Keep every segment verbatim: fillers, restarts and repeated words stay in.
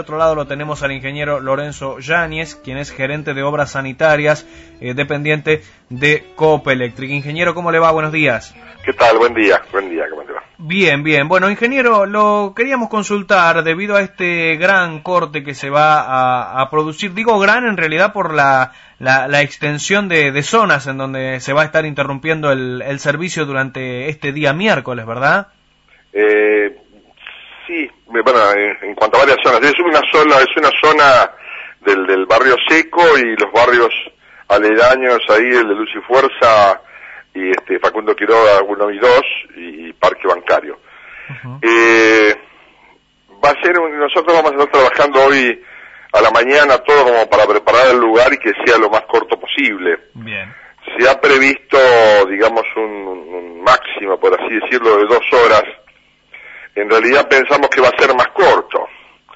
otro lado lo tenemos al ingeniero Lorenzo Yáñez, quien es gerente de obras sanitarias, eh, dependiente de Coop Electric. Ingeniero, ¿cómo le va? Buenos días. ¿Qué tal? Buen día, buen día, ¿cómo te va? Bien, bien. Bueno, ingeniero, lo queríamos consultar debido a este gran corte que se va a, a producir. Digo gran en realidad por la, la, la extensión de, de zonas en donde se va a estar interrumpiendo el, el servicio durante este día miércoles, ¿verdad? Eh, sí, bueno, en, en cuanto a varias zonas. Es una sola, es una zona del, del barrio Seco y los barrios aledaños ahí, el de Luz y Fuerza y este Facundo Quiroga uno y dos y Parque Bancario. Uh-huh. Eh, va a ser un, nosotros vamos a estar trabajando hoy a la mañana todo como para preparar el lugar y que sea lo más corto posible. Bien. Se ha previsto, digamos, un, un máximo, por así decirlo, de dos horas. En realidad pensamos que va a ser más corto.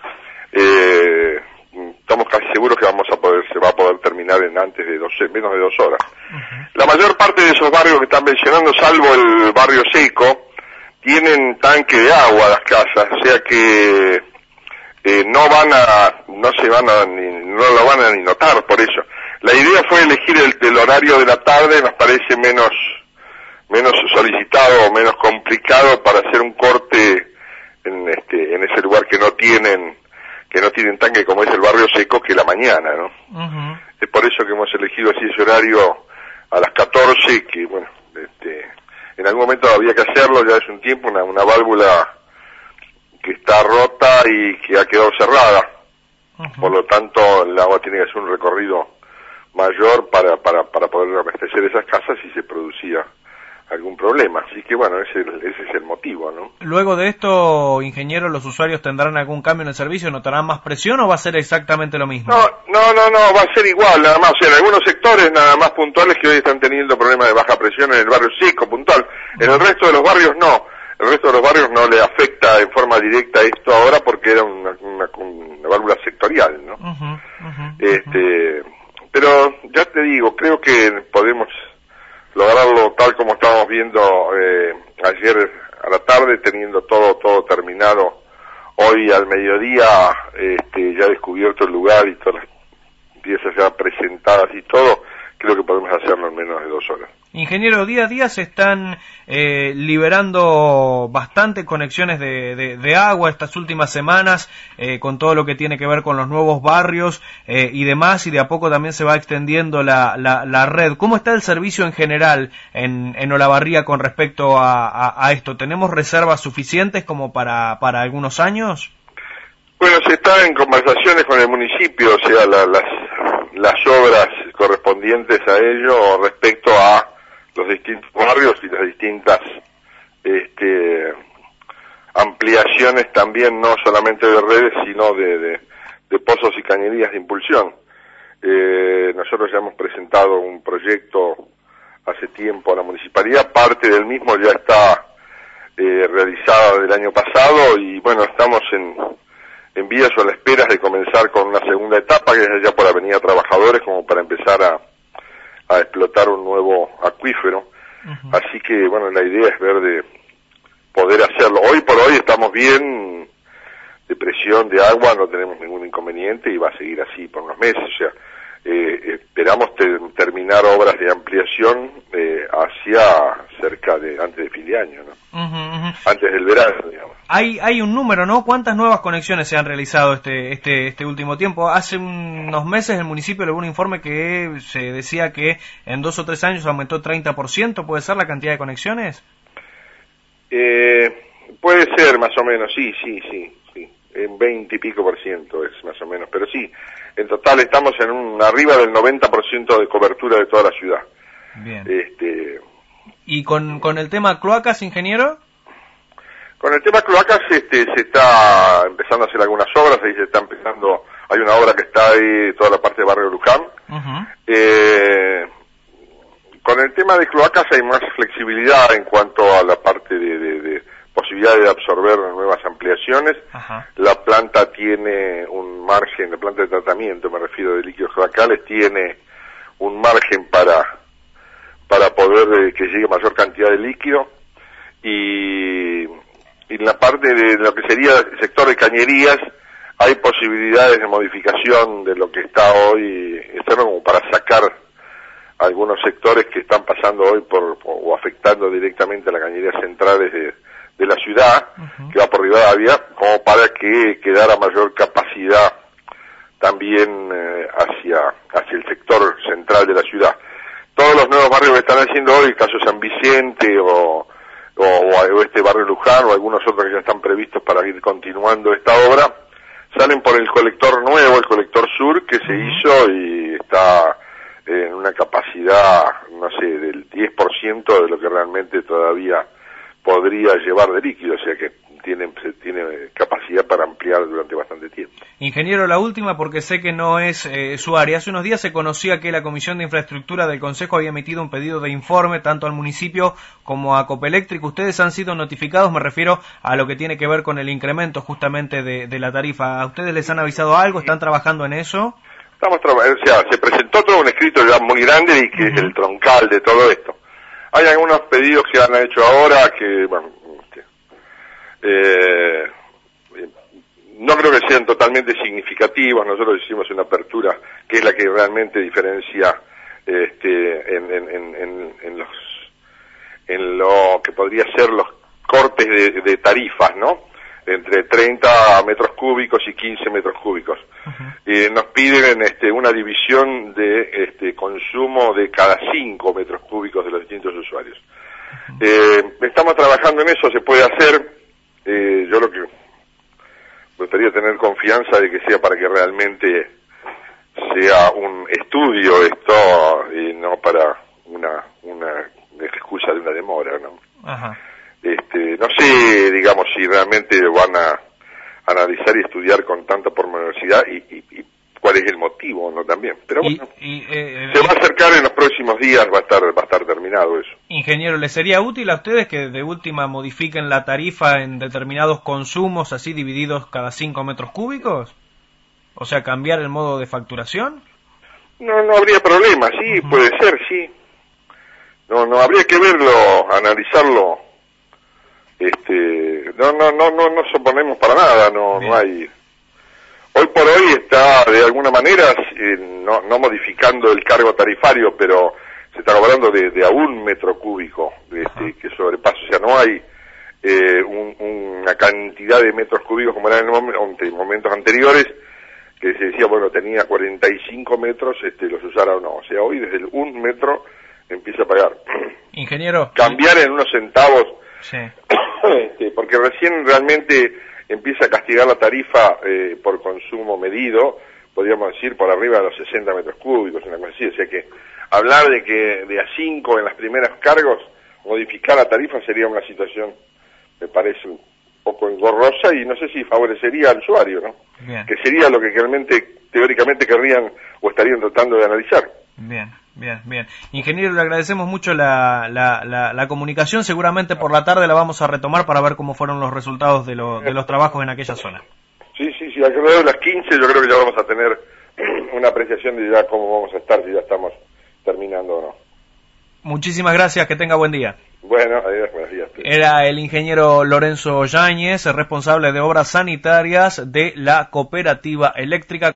Eh, estamos casi seguros que vamos a poder, se va a poder terminar en antes de dos, menos de dos horas. Uh-huh. La mayor parte de esos barrios que están mencionando, salvo el barrio Seco, tienen tanque de agua a las casas, o sea que eh, no van a, no se van a, ni, no lo van a ni notar por eso. La idea fue elegir el, el horario de la tarde, nos parece menos, menos solicitado, menos complicado para hacer un corte en este, en ese lugar que no tienen, que no tienen tanque como es el barrio Seco, que la mañana, ¿no? Uh-huh. Es por eso que hemos elegido así ese horario a las catorce, que bueno, este, en algún momento había que hacerlo, ya hace un tiempo, una, una válvula que está rota y que ha quedado cerrada. Uh-huh. Por lo tanto, el agua tiene que hacer un recorrido mayor para, para, para poder abastecer esas casas si se producía algún problema. Así que bueno, ese, ese es el motivo, ¿no? Luego de esto, ingeniero, ¿los usuarios tendrán algún cambio en el servicio? ¿Notarán más presión o va a ser exactamente lo mismo? No, no, no, no, va a ser igual, nada más. O sea, en algunos sectores nada más puntuales que hoy están teniendo problemas de baja presión en el barrio Seco, puntual. En el resto de los barrios no. El resto de los barrios no le afecta en forma directa esto ahora porque era una, una, una válvula sectorial, ¿no? Uh-huh, uh-huh, este, uh-huh. Pero ya te digo, creo que podemos lograrlo tal como estábamos viendo eh, ayer a la tarde, teniendo todo todo terminado hoy al mediodía, este, ya descubierto el lugar y todas las piezas ya presentadas y todo, creo que podemos hacerlo en menos de dos horas. Ingeniero, día a día se están eh, liberando bastante conexiones de, de, de agua estas últimas semanas, eh, con todo lo que tiene que ver con los nuevos barrios eh, y demás, y de a poco también se va extendiendo la, la, la red. ¿Cómo está el servicio en general en, en Olavarría con respecto a, a, a esto? ¿Tenemos reservas suficientes como para, para algunos años? Bueno, se está en conversaciones con el municipio, o sea, la, las, las obras correspondientes a ello respecto a los distintos barrios y las distintas este, ampliaciones también, no solamente de redes, sino de, de, de pozos y cañerías de impulsión. Eh, nosotros ya hemos presentado un proyecto hace tiempo a la municipalidad, parte del mismo ya está eh, realizada del año pasado y bueno, estamos en, en vías o a la espera de comenzar con una segunda etapa que es allá por Avenida Trabajadores, como para empezar a a explotar un nuevo acuífero. Uh-huh. Así que, bueno, la idea es ver de poder hacerlo. Hoy por hoy estamos bien de presión de agua, no tenemos ningún inconveniente y va a seguir así por unos meses. O sea, eh, esperamos te, terminar obras de ampliación eh, hacia cerca de, antes de fin de año, ¿no? Uh-huh, uh-huh. Antes del verano, digamos. Hay, hay un número, ¿no? ¿Cuántas nuevas conexiones se han realizado este, este, este último tiempo? Hace unos meses el municipio le dio un informe que se decía que en dos o tres años aumentó treinta por ciento, ¿puede ser la cantidad de conexiones? Eh, puede ser más o menos, sí, sí, sí, sí. En veinte y pico por ciento es más o menos, pero sí, en total estamos en un arriba del noventa por ciento de cobertura de toda la ciudad. Bien. Este, ¿Y con, con el tema cloacas, ingeniero? Con el tema cloacas este, se está empezando a hacer algunas obras, ahí se está empezando, hay una obra que está ahí, toda la parte de Barrio Luján. Uh-huh. Eh, con el tema de cloacas hay más flexibilidad en cuanto a la parte de, de, de posibilidad de absorber nuevas ampliaciones. Uh-huh. La planta tiene un margen, la planta de tratamiento, me refiero de líquidos cloacales, tiene un margen para para poder eh, que llegue mayor cantidad de líquido y, y en la parte de lo que sería el sector de cañerías hay posibilidades de modificación de lo que está hoy, esto no como para sacar algunos sectores que están pasando hoy por, o afectando directamente a las cañerías centrales de, de la ciudad, uh-huh. que va por Rivadavia, como para que quedara mayor capacidad también eh, hacia, hacia el sector central de la ciudad. Todos los nuevos barrios que están haciendo hoy, el caso San Vicente o, o, o este barrio Luján o algunos otros que ya están previstos para ir continuando esta obra, salen por el colector nuevo, el colector sur, que se hizo y está en una capacidad, no sé, del diez por ciento de lo que realmente todavía podría llevar de líquido, o sea que tiene, tiene capacidad para ampliar durante bastante tiempo. Ingeniero, la última, porque sé que no es eh, su área. Hace unos días se conocía que la Comisión de Infraestructura del Consejo había emitido un pedido de informe tanto al municipio como a Copeléctrica. ¿Ustedes han sido notificados? Me refiero a lo que tiene que ver con el incremento justamente de, de la tarifa. ¿A ustedes les han avisado algo? ¿Están trabajando en eso? Estamos trabajando, o sea, se presentó todo un escrito ya muy grande y que uh-huh. es el troncal de todo esto. Hay algunos pedidos que han hecho ahora que, bueno, que, eh, no creo que sean totalmente significativos. Nosotros hicimos una apertura que es la que realmente diferencia este, en, en, en, en los, en lo que podría ser los cortes de, de tarifas, ¿no? Entre treinta metros cúbicos y quince metros cúbicos. Uh-huh. Eh, nos piden este, una división de este, consumo de cada cinco metros cúbicos de los distintos usuarios. Uh-huh. Eh, estamos trabajando en eso, se puede hacer. Eh, yo lo que me gustaría tener confianza de que sea para que realmente sea un estudio esto y no para una, una excusa de una demora, ¿no? Uh-huh. Este, no sé, digamos, si realmente van a analizar y estudiar con tanta pormenosidad y, y, y cuál es el motivo, ¿no? También, pero bueno, y, y, eh, se va a acercar en los próximos días, va a estar, va a estar terminado eso. Ingeniero, ¿les sería útil a ustedes que de última modifiquen la tarifa en determinados consumos, así divididos cada cinco metros cúbicos? O sea, cambiar el modo de facturación. No, no habría problema, sí, uh-huh. puede ser, sí. No, no habría que verlo, analizarlo. Este, no, no, no, no, no suponemos para nada, no, no hay. Hoy por hoy está de alguna manera, eh, no, no modificando el cargo tarifario, pero se está hablando de, de a un metro cúbico, este, que sobrepasa, o sea, no hay eh, un, una cantidad de metros cúbicos como era en, mom- en momentos anteriores, que se decía, bueno, tenía cuarenta y cinco metros, este, los usara o no, o sea, hoy desde el un metro empieza a pagar. Ingeniero. Cambiar en unos centavos. Sí. Este, porque recién realmente empieza a castigar la tarifa eh, por consumo medido, podríamos decir por arriba de los sesenta metros cúbicos, una cosa así, o sea que hablar de que de a cinco en las primeras cargos, modificar la tarifa sería una situación, me parece un poco engorrosa y no sé si favorecería al usuario, ¿no? Bien. Que sería lo que realmente, teóricamente querrían o estarían tratando de analizar. Bien. Bien, bien. Ingeniero, le agradecemos mucho la, la, la, la comunicación. Seguramente por la tarde la vamos a retomar para ver cómo fueron los resultados de, lo, de los trabajos en aquella zona. Sí, sí, sí. Alrededor de las quince yo creo que ya vamos a tener una apreciación de ya cómo vamos a estar, si ya estamos terminando o no. Muchísimas gracias. Que tenga buen día. Bueno, adiós, buenos días. Era el ingeniero Lorenzo Yáñez, responsable de obras sanitarias de la Cooperativa Eléctrica.